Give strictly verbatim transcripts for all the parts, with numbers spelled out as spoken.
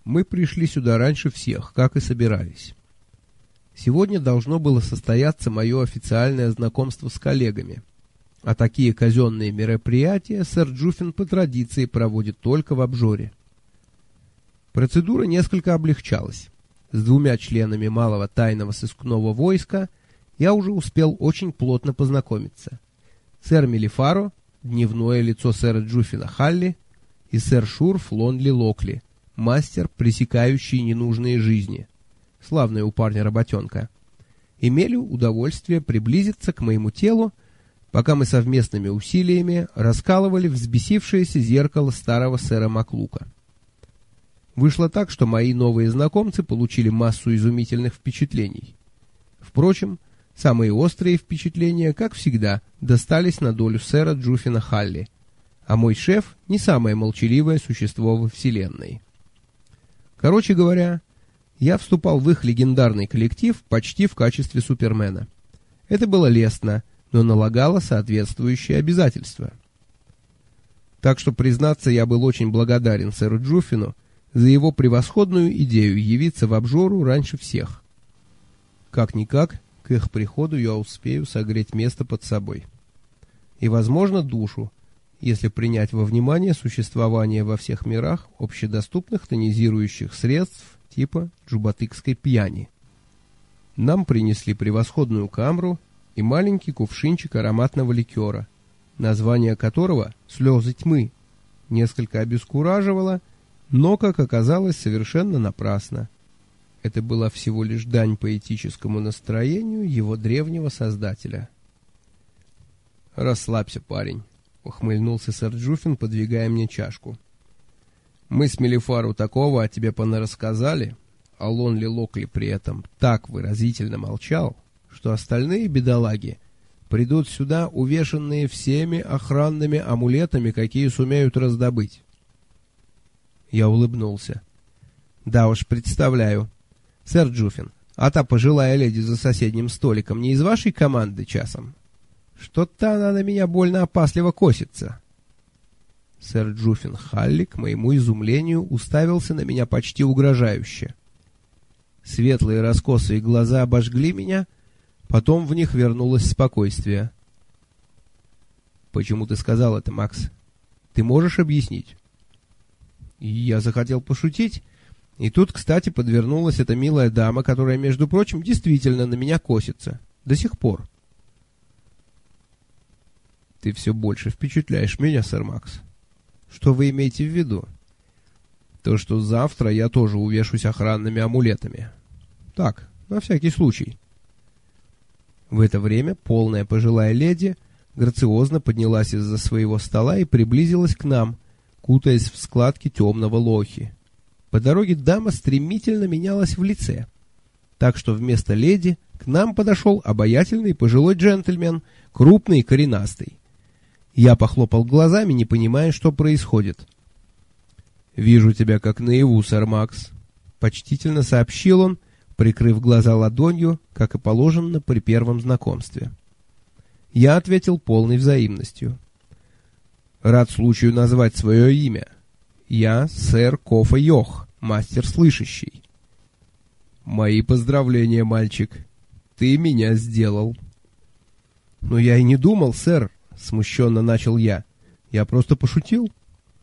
Мы пришли сюда раньше всех, как и собирались. Сегодня должно было состояться мое официальное знакомство с коллегами. А такие казенные мероприятия сэр Джуффин по традиции проводит только в обжоре. Процедура несколько облегчалась. С двумя членами малого тайного сыскного войска я уже успел очень плотно познакомиться. Сэр Мелифаро, дневное лицо сэра Джуффина Халли, и сэр Шурф Лонли Локли, мастер, пресекающий ненужные жизни. Славная у парня работенка. Имели удовольствие приблизиться к моему телу, пока мы совместными усилиями раскалывали взбесившееся зеркало старого сэра Маклука. Вышло так, что мои новые знакомцы получили массу изумительных впечатлений. Впрочем, самые острые впечатления, как всегда, достались на долю сэра Джуффина Халли, а мой шеф не самое молчаливое существо во вселенной. Короче говоря, я вступал в их легендарный коллектив почти в качестве супермена. Это было лестно, но налагало соответствующие обязательства. Так что, признаться, я был очень благодарен сэру Джуффину за его превосходную идею явиться в обжору раньше всех. Как-никак, к их приходу я успею согреть место под собой. И, возможно, душу, если принять во внимание существование во всех мирах общедоступных тонизирующих средств типа джубатыкской пьяни. Нам принесли превосходную камру и маленький кувшинчик ароматного ликера, название которого «Слезы тьмы» несколько обескураживало, но, как оказалось, совершенно напрасно. Это была всего лишь дань поэтическому настроению его древнего создателя. «Расслабься, парень», — ухмыльнулся сэр Джуффин, подвигая мне чашку. «Мы с Мелифару такого о тебе понарассказали, а Лонли Локли при этом так выразительно молчал, что остальные бедолаги придут сюда, увешанные всеми охранными амулетами, какие сумеют раздобыть». Я улыбнулся. «Да уж, представляю. Сэр Джуффин, а та пожилая леди за соседним столиком не из вашей команды часом? Что-то она на меня больно опасливо косится». Сэр Джуффин Халли, к моему изумлению, уставился на меня почти угрожающе. Светлые раскосые глаза обожгли меня, потом в них вернулось спокойствие. «Почему ты сказал это, Макс? Ты можешь объяснить?» И я захотел пошутить, и тут, кстати, подвернулась эта милая дама, которая, между прочим, действительно на меня косится. До сих пор. «Ты все больше впечатляешь меня, сэр Макс. Что вы имеете в виду?» «То, что завтра я тоже увешусь охранными амулетами. Так, на всякий случай». В это время полная пожилая леди грациозно поднялась из-за своего стола и приблизилась к нам, кутаясь в складки темного лохи. По дороге дама стремительно менялась в лице, так что вместо леди к нам подошел обаятельный пожилой джентльмен, крупный и коренастый. Я похлопал глазами, не понимая, что происходит. «Вижу тебя как наяву, сэр Макс», — почтительно сообщил он, прикрыв глаза ладонью, как и положено при первом знакомстве. Я ответил полной взаимностью. «Рад случаю назвать свое имя. Я сэр Кофа Йох, мастер слышащий». «Мои поздравления, мальчик. Ты меня сделал». «Но я и не думал, сэр», — смущенно начал я. «Я просто пошутил».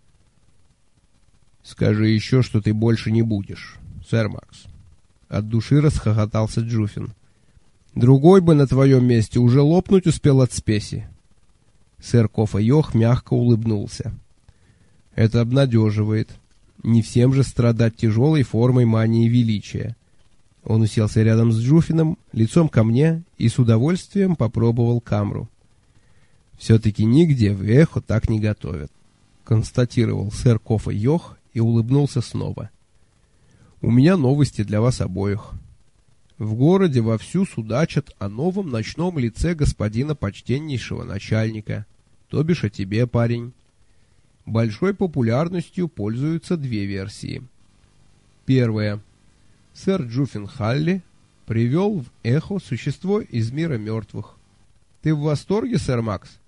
«Скажи еще, что ты больше не будешь, сэр Макс». От души расхохотался Джуффин. «Другой бы на твоем месте уже лопнуть успел от спеси». Сэр Кофа Йох мягко улыбнулся. «Это обнадеживает. Не всем же страдать тяжелой формой мании величия». Он уселся рядом с Джуффином, лицом ко мне, и с удовольствием попробовал камру. «Все-таки нигде в Эхо так не готовят», — констатировал сэр Кофа Йох и улыбнулся снова. «У меня новости для вас обоих. В городе вовсю судачат о новом ночном лице господина почтеннейшего начальника, то бишь о тебе, парень. Большой популярностью пользуются две версии. Первая. Сэр Джуффин Халли привел в Эхо существо из мира мертвых. Ты в восторге, сэр Макс?»